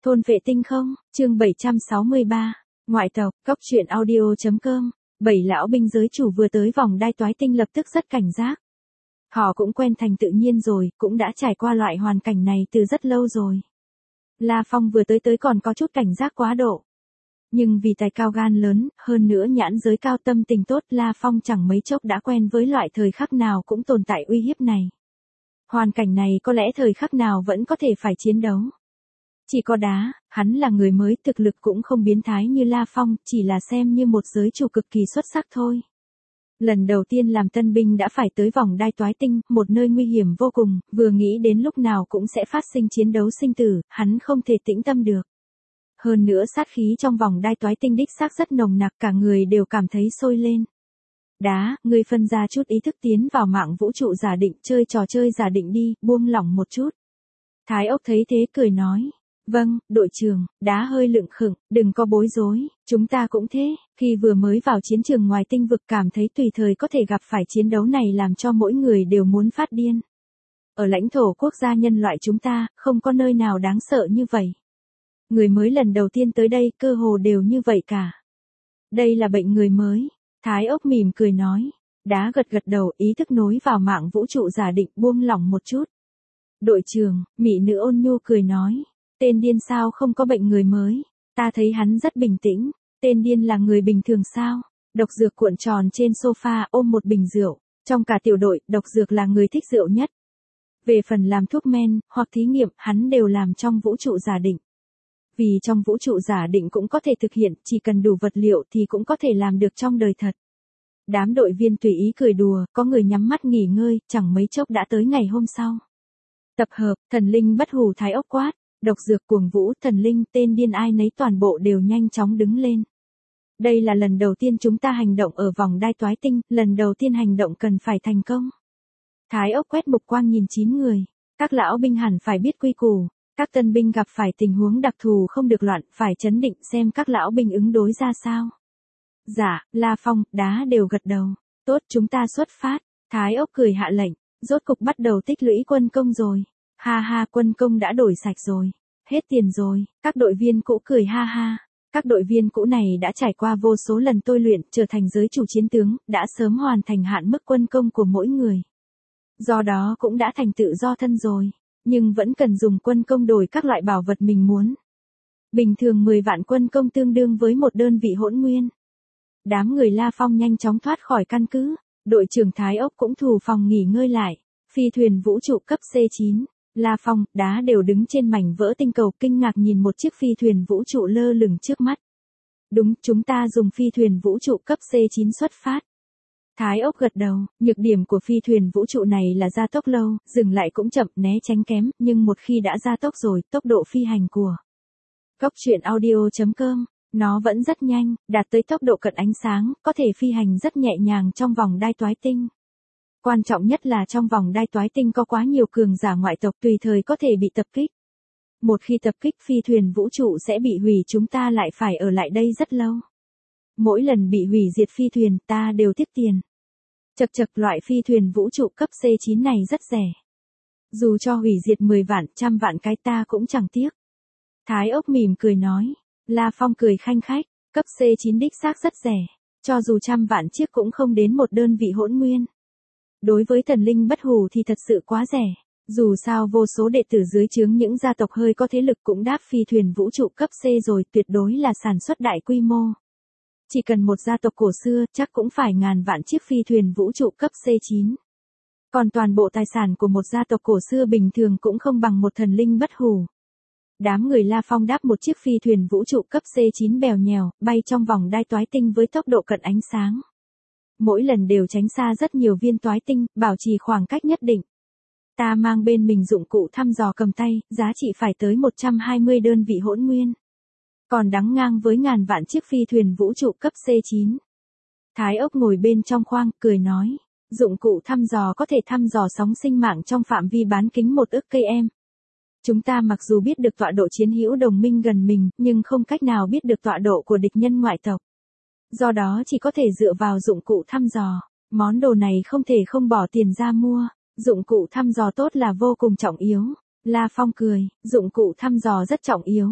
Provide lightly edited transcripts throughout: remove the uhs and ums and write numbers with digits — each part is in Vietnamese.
Thôn vệ tinh không, chương 763, ngoại tộc, cốc truyện audio.com, 7 lão binh giới chủ vừa tới vòng đai toái tinh lập tức rất cảnh giác. Họ cũng quen thành tự nhiên rồi, cũng đã trải qua loại hoàn cảnh này từ rất lâu rồi. La Phong vừa tới còn có chút cảnh giác quá độ. Nhưng vì tài cao gan lớn, hơn nữa nhãn giới cao tâm tình tốt, La Phong chẳng mấy chốc đã quen với loại thời khắc nào cũng tồn tại uy hiếp này. Hoàn cảnh này có lẽ thời khắc nào vẫn có thể phải chiến đấu. Chỉ có đá, hắn là người mới, thực lực cũng không biến thái như La Phong, chỉ là xem như một giới chủ cực kỳ xuất sắc thôi. Lần đầu tiên làm tân binh đã phải tới vòng đai toái tinh, một nơi nguy hiểm vô cùng, vừa nghĩ đến lúc nào cũng sẽ phát sinh chiến đấu sinh tử, hắn không thể tĩnh tâm được. Hơn nữa sát khí trong vòng đai toái tinh đích xác rất nồng nặc, cả người đều cảm thấy sôi lên. Đá, ngươi phân ra chút ý thức tiến vào mạng vũ trụ giả định, chơi trò chơi giả định đi, buông lỏng một chút. Thái ốc thấy thế cười nói. Vâng, đội trưởng, đá hơi lựng khựng, đừng có bối rối, chúng ta cũng thế, khi vừa mới vào chiến trường ngoài tinh vực cảm thấy tùy thời có thể gặp phải chiến đấu này làm cho mỗi người đều muốn phát điên. Ở lãnh thổ quốc gia nhân loại chúng ta, không có nơi nào đáng sợ như vậy. Người mới lần đầu tiên tới đây cơ hồ đều như vậy cả. Đây là bệnh người mới, Thái ốc mỉm cười nói, đá gật gật đầu, ý thức nối vào mạng vũ trụ giả định, buông lỏng một chút. Đội trưởng, mỹ nữ ôn nhu cười nói. Tên điên sao không có bệnh người mới, ta thấy hắn rất bình tĩnh, tên điên là người bình thường sao? Độc dược cuộn tròn trên sofa ôm một bình rượu, trong cả tiểu đội, độc dược là người thích rượu nhất. Về phần làm thuốc men, hoặc thí nghiệm, hắn đều làm trong vũ trụ giả định. Vì trong vũ trụ giả định cũng có thể thực hiện, chỉ cần đủ vật liệu thì cũng có thể làm được trong đời thật. Đám đội viên tùy ý cười đùa, có người nhắm mắt nghỉ ngơi, chẳng mấy chốc đã tới ngày hôm sau. Tập hợp, thần linh bất hủ Thái ốc quát. Độc dược cuồng vũ, thần linh, tên điên ai nấy toàn bộ đều nhanh chóng đứng lên. Đây là lần đầu tiên chúng ta hành động ở vòng đai toái tinh, lần đầu tiên hành động cần phải thành công. Thái ốc quét mục quang nhìn 9 người. Các lão binh hẳn phải biết quy củ. Các tân binh gặp phải tình huống đặc thù không được loạn, phải trấn định xem các lão binh ứng đối ra sao. Dạ, La Phong, đá đều gật đầu. Tốt, chúng ta xuất phát. Thái ốc cười hạ lệnh. Rốt cục bắt đầu tích lũy quân công rồi. Ha ha, quân công đã đổi sạch rồi. Hết tiền rồi, các đội viên cũ cười ha ha. Các đội viên cũ này đã trải qua vô số lần tôi luyện, trở thành giới chủ chiến tướng, đã sớm hoàn thành hạn mức quân công của mỗi người. Do đó cũng đã thành tự do thân rồi, nhưng vẫn cần dùng quân công đổi các loại bảo vật mình muốn. Bình thường 10 vạn quân công tương đương với một đơn vị hỗn nguyên. Đám người La Phong nhanh chóng thoát khỏi căn cứ, đội trưởng Thái ốc cũng thủ phòng nghỉ ngơi lại. Phi thuyền vũ trụ cấp C9. La Phong, đá đều đứng trên mảnh vỡ tinh cầu kinh ngạc nhìn một chiếc phi thuyền vũ trụ lơ lửng trước mắt. Đúng, chúng ta dùng phi thuyền vũ trụ cấp C9 xuất phát. Thái ốc gật đầu, nhược điểm của phi thuyền vũ trụ này là gia tốc lâu, dừng lại cũng chậm, né tránh kém, nhưng một khi đã gia tốc rồi, tốc độ phi hành của cốc truyện audio.com, nó vẫn rất nhanh, đạt tới tốc độ cận ánh sáng, có thể phi hành rất nhẹ nhàng trong vòng đai toái tinh. Quan trọng nhất là trong vòng đai toái tinh có quá nhiều cường giả ngoại tộc tùy thời có thể bị tập kích. Một khi tập kích phi thuyền vũ trụ sẽ bị hủy, chúng ta lại phải ở lại đây rất lâu. Mỗi lần bị hủy diệt phi thuyền ta đều tiếc tiền. Chật chật, loại phi thuyền vũ trụ cấp C9 này rất rẻ. Dù cho hủy diệt 10 vạn, trăm vạn cái ta cũng chẳng tiếc. Thái ốc mỉm cười nói. La Phong cười khanh khách, cấp C9 đích xác rất rẻ. Cho dù trăm vạn chiếc cũng không đến một đơn vị hỗn nguyên. Đối với thần linh bất hủ thì thật sự quá rẻ. Dù sao vô số đệ tử dưới trướng những gia tộc hơi có thế lực cũng đáp phi thuyền vũ trụ cấp C rồi, tuyệt đối là sản xuất đại quy mô. Chỉ cần một gia tộc cổ xưa chắc cũng phải ngàn vạn chiếc phi thuyền vũ trụ cấp C9. Còn toàn bộ tài sản của một gia tộc cổ xưa bình thường cũng không bằng một thần linh bất hủ. Đám người La Phong đáp một chiếc phi thuyền vũ trụ cấp C9 bèo nhèo, bay trong vòng đai toái tinh với tốc độ cận ánh sáng. Mỗi lần đều tránh xa rất nhiều viên toái tinh, bảo trì khoảng cách nhất định. Ta mang bên mình dụng cụ thăm dò cầm tay, giá trị phải tới 120 đơn vị hỗn nguyên. Còn đáng ngang với ngàn vạn chiếc phi thuyền vũ trụ cấp C9. Thái ốc ngồi bên trong khoang, cười nói. Dụng cụ thăm dò có thể thăm dò sóng sinh mạng trong phạm vi bán kính 1 ức km. Chúng ta mặc dù biết được tọa độ chiến hữu đồng minh gần mình, nhưng không cách nào biết được tọa độ của địch nhân ngoại tộc. Do đó chỉ có thể dựa vào dụng cụ thăm dò. Món đồ này không thể không bỏ tiền ra mua. Dụng cụ thăm dò tốt là vô cùng trọng yếu. La Phong cười, dụng cụ thăm dò rất trọng yếu.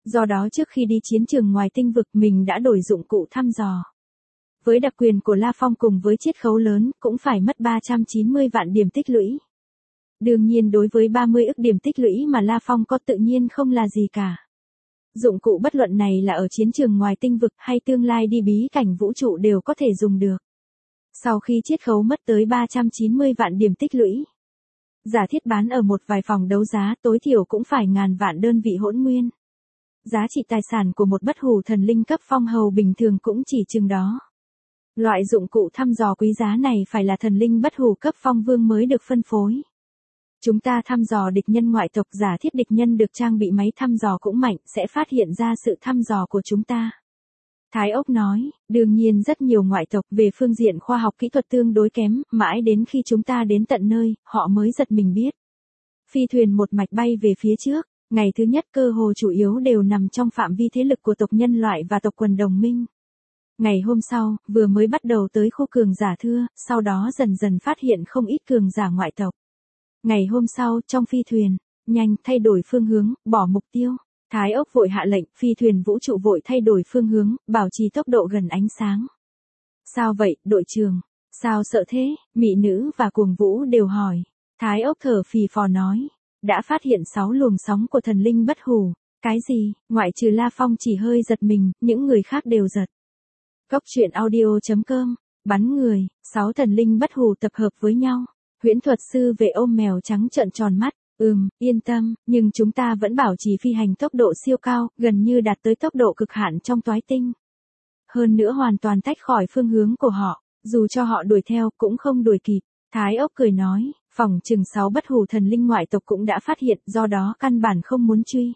Do đó trước khi đi chiến trường ngoài tinh vực mình đã đổi dụng cụ thăm dò. Với đặc quyền của La Phong cùng với chiết khấu lớn cũng phải mất 390 vạn điểm tích lũy. Đương nhiên đối với 30 ức điểm tích lũy mà La Phong có tự nhiên không là gì cả. Dụng cụ bất luận này là ở chiến trường ngoài tinh vực hay tương lai đi bí cảnh vũ trụ đều có thể dùng được. Sau khi chiết khấu mất tới 390 vạn điểm tích lũy. Giả thiết bán ở một vài phòng đấu giá tối thiểu cũng phải ngàn vạn đơn vị hỗn nguyên. Giá trị tài sản của một bất hủ thần linh cấp phong hầu bình thường cũng chỉ chừng đó. Loại dụng cụ thăm dò quý giá này phải là thần linh bất hủ cấp phong vương mới được phân phối. Chúng ta thăm dò địch nhân ngoại tộc, giả thiết địch nhân được trang bị máy thăm dò cũng mạnh sẽ phát hiện ra sự thăm dò của chúng ta. Thái Ốc nói, đương nhiên rất nhiều ngoại tộc về phương diện khoa học kỹ thuật tương đối kém, mãi đến khi chúng ta đến tận nơi, họ mới giật mình biết. Phi thuyền một mạch bay về phía trước, ngày thứ nhất cơ hồ chủ yếu đều nằm trong phạm vi thế lực của tộc nhân loại và tộc quần đồng minh. Ngày hôm sau, vừa mới bắt đầu tới khu cường giả thưa, sau đó dần dần phát hiện không ít cường giả ngoại tộc. Ngày hôm sau, trong phi thuyền, nhanh thay đổi phương hướng, bỏ mục tiêu. Thái Ốc vội hạ lệnh, phi thuyền vũ trụ vội thay đổi phương hướng, bảo trì tốc độ gần ánh sáng. Sao vậy, đội trưởng? Sao sợ thế? Mị nữ và cuồng vũ đều hỏi. Thái Ốc thở phì phò nói. Đã phát hiện 6 luồng sóng của thần linh bất hủ. Cái gì? Ngoại trừ La Phong chỉ hơi giật mình, những người khác đều giật. Cốc truyện audio.com. Bắn người, 6 thần linh bất hủ tập hợp với nhau. Huyễn thuật sư về ôm mèo trắng trợn tròn mắt. Yên tâm, nhưng chúng ta vẫn bảo trì phi hành tốc độ siêu cao, gần như đạt tới tốc độ cực hạn trong toái tinh. Hơn nữa hoàn toàn tách khỏi phương hướng của họ, dù cho họ đuổi theo cũng không đuổi kịp. Thái Ốc cười nói, phỏng chừng 6 bất hủ thần linh ngoại tộc cũng đã phát hiện, do đó căn bản không muốn truy.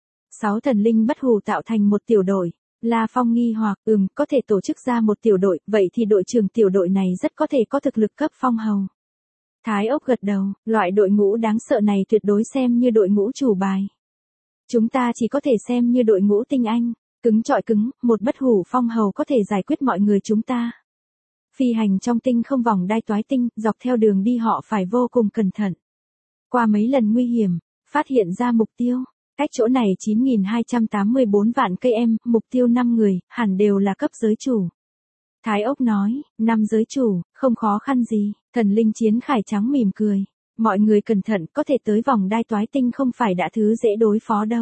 6 thần linh bất hủ tạo thành một tiểu đội. La Phong nghi hoặc, có thể tổ chức ra một tiểu đội, vậy thì đội trưởng tiểu đội này rất có thể có thực lực cấp phong hầu. Thái Ốc gật đầu, loại đội ngũ đáng sợ này tuyệt đối xem như đội ngũ chủ bài. Chúng ta chỉ có thể xem như đội ngũ tinh anh, cứng trọi cứng, một bất hủ phong hầu có thể giải quyết mọi người chúng ta. Phi hành trong tinh không vòng đai toái tinh, dọc theo đường đi họ phải vô cùng cẩn thận. Qua mấy lần nguy hiểm, phát hiện ra mục tiêu, cách chỗ này 9.284 vạn cây em, mục tiêu 5 người, hẳn đều là cấp giới chủ. Thái Ốc nói, 5 giới chủ, không khó khăn gì, thần linh chiến khải trắng mỉm cười. Mọi người cẩn thận, có thể tới vòng đai toái tinh không phải đã thứ dễ đối phó đâu.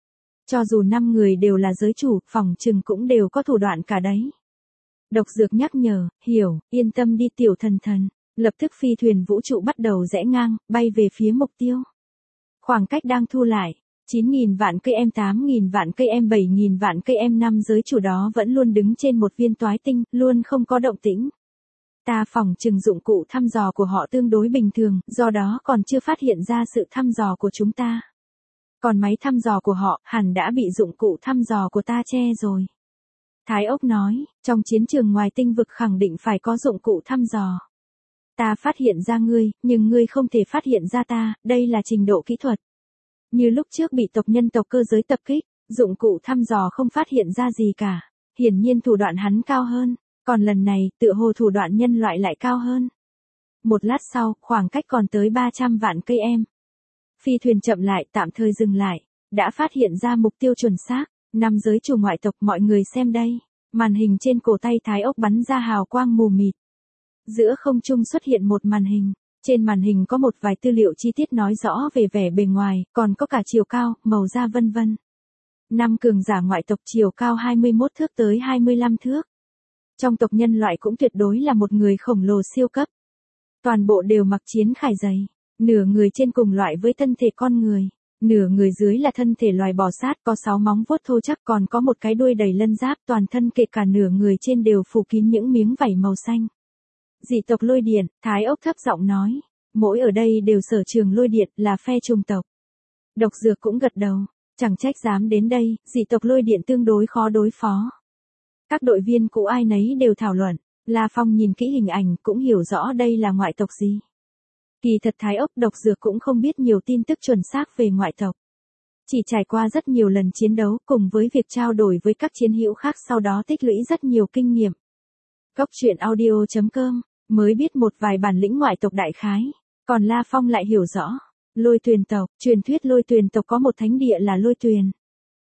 Cho dù 5 người đều là giới chủ, phỏng chừng cũng đều có thủ đoạn cả đấy. Độc Dược nhắc nhở, hiểu, yên tâm đi tiểu thần thần. Lập tức phi thuyền vũ trụ bắt đầu rẽ ngang, bay về phía mục tiêu. Khoảng cách đang thu lại. 9.000 vạn cây em, 8.000 vạn cây em, 7.000 vạn cây em, 5 giới chủ đó vẫn luôn đứng trên một viên toái tinh, luôn không có động tĩnh. Ta phỏng chừng dụng cụ thăm dò của họ tương đối bình thường, do đó còn chưa phát hiện ra sự thăm dò của chúng ta. Còn máy thăm dò của họ hẳn đã bị dụng cụ thăm dò của ta che rồi. Thái Ốc nói, trong chiến trường ngoài tinh vực khẳng định phải có dụng cụ thăm dò. Ta phát hiện ra ngươi, nhưng ngươi không thể phát hiện ra ta, đây là trình độ kỹ thuật. Như lúc trước bị tộc nhân tộc cơ giới tập kích, dụng cụ thăm dò không phát hiện ra gì cả. Hiển nhiên thủ đoạn hắn cao hơn, còn lần này tựa hồ thủ đoạn nhân loại lại cao hơn. Một lát sau, khoảng cách còn tới 300 vạn cây em. Phi thuyền chậm lại, tạm thời dừng lại, đã phát hiện ra mục tiêu chuẩn xác, 5 giới chủ ngoại tộc, mọi người xem đây. Màn hình trên cổ tay Thái Ốc bắn ra hào quang mù mịt. Giữa không trung xuất hiện một màn hình. Trên màn hình có một vài tư liệu chi tiết nói rõ về vẻ bề ngoài, còn có cả chiều cao, màu da vân vân. 5 cường giả ngoại tộc chiều cao 21 thước tới 25 thước. Trong tộc nhân loại cũng tuyệt đối là một người khổng lồ siêu cấp. Toàn bộ đều mặc chiến khải dày, nửa người trên cùng loại với thân thể con người, nửa người dưới là thân thể loài bò sát, có 6 móng vuốt thô chắc, còn có một cái đuôi đầy lân giáp, toàn thân kể cả nửa người trên đều phủ kín những miếng vảy màu xanh. Dị tộc lôi điện, Thái Ốc thấp giọng nói, mỗi ở đây đều sở trường lôi điện, là phe trùng tộc. Độc Dược cũng gật đầu, chẳng trách dám đến đây, dị tộc lôi điện tương đối khó đối phó. Các đội viên cũ ai nấy đều thảo luận, La Phong nhìn kỹ hình ảnh cũng hiểu rõ đây là ngoại tộc gì. Kỳ thật Thái Ốc Độc Dược cũng không biết nhiều tin tức chuẩn xác về ngoại tộc. Chỉ trải qua rất nhiều lần chiến đấu cùng với việc trao đổi với các chiến hữu khác sau đó tích lũy rất nhiều kinh nghiệm. Cốc truyện audio.com, mới biết một vài bản lĩnh ngoại tộc đại khái, còn La Phong lại hiểu rõ. Lôi Tuyền tộc, truyền thuyết Lôi Tuyền tộc có một thánh địa là Lôi Tuyền.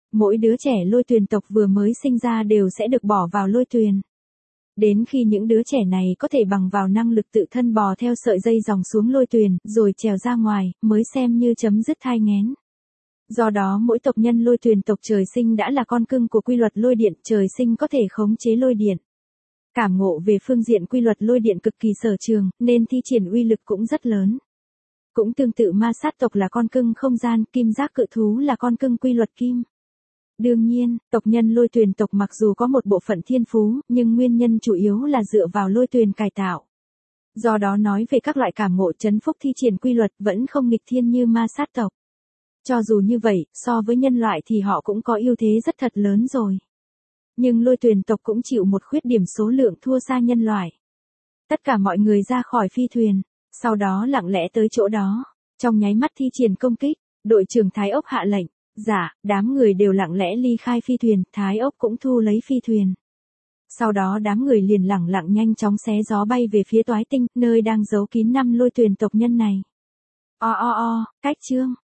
Mỗi đứa trẻ lôi tuyền tộc vừa mới sinh ra đều sẽ được bỏ vào lôi tuyền. Đến khi những đứa trẻ này có thể bằng vào năng lực tự thân bò theo sợi dây dòng xuống lôi tuyền, rồi trèo ra ngoài, mới xem như chấm dứt thai nghén. Do đó mỗi tộc nhân lôi tuyền tộc trời sinh đã là con cưng của quy luật lôi điện, trời sinh có thể khống chế lôi điện. Cảm ngộ về phương diện quy luật lôi điện cực kỳ sở trường, nên thi triển uy lực cũng rất lớn. Cũng tương tự ma sát tộc là con cưng không gian, kim giác cự thú là con cưng quy luật kim. Đương nhiên, tộc nhân lôi tuyền tộc mặc dù có một bộ phận thiên phú, nhưng nguyên nhân chủ yếu là dựa vào lôi tuyền cải tạo. Do đó nói về các loại cảm ngộ chấn phúc thi triển quy luật vẫn không nghịch thiên như ma sát tộc. Cho dù như vậy, so với nhân loại thì họ cũng có ưu thế rất thật lớn rồi. Nhưng lôi tuyền tộc cũng chịu một khuyết điểm số lượng thua xa nhân loại. Tất cả mọi người ra khỏi phi thuyền, sau đó lặng lẽ tới chỗ đó. Trong nháy mắt thi triển công kích, đội trưởng Thái Ốc hạ lệnh. Dạ, đám người đều lặng lẽ ly khai phi thuyền, Thái Ốc cũng thu lấy phi thuyền. Sau đó đám người liền lẳng lặng nhanh chóng xé gió bay về phía toái tinh, nơi đang giấu kín 5 lôi tuyền tộc nhân này. Cách chương